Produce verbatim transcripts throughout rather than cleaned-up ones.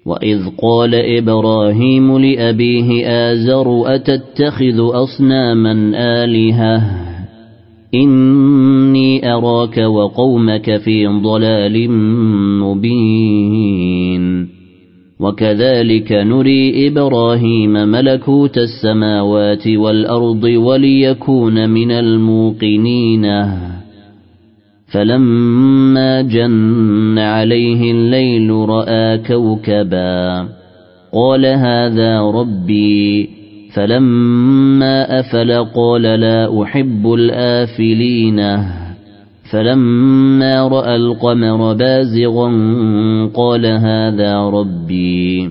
وإذ قال إبراهيم لأبيه آزر أتتخذ أصناما آلهة إني أراك وقومك في ضلال مبين وكذلك نري إبراهيم ملكوت السماوات والأرض وليكون من الموقنين فلما جن عليه الليل رأى كوكبا قال هذا ربي فلما أفل قال لا أحب الآفلين فلما رأى القمر بازغا قال هذا ربي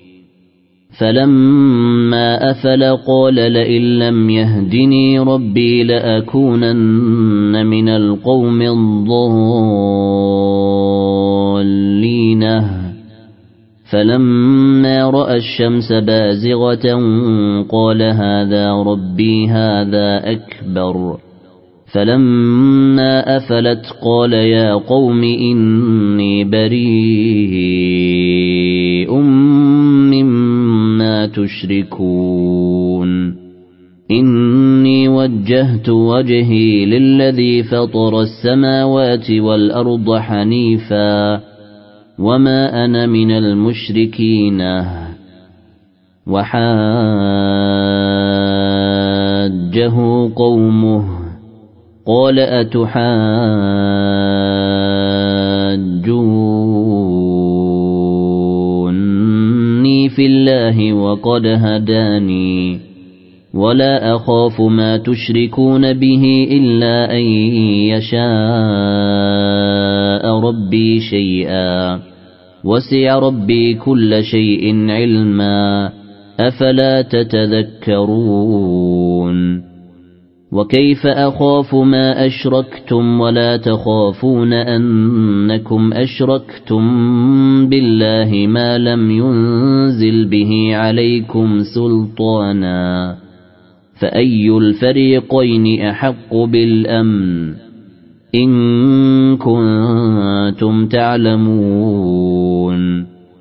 فلما أفل قال لئن لم يهدني ربي لأكونن من القوم الضالين فلما رأى الشمس بازغة قال هذا ربي هذا أكبر فلما أفلت قال يا قوم إني بريء مما تشركون إني وجهت وجهي للذي فطر السماوات والأرض حنيفا وما أنا من المشركين وحاجه قومه قال أتحاجوني في الله وقد هداني ولا أخاف ما تشركون به إلا أن يشاء ربي شيئا وسع ربي كل شيء علما أفلا تتذكرون وكيف أخاف ما أشركتم ولا تخافون أنكم أشركتم بالله ما لم ينزل به عليكم سلطانا فأي الفريقين أحق بالأمن إن كنتم تعلمون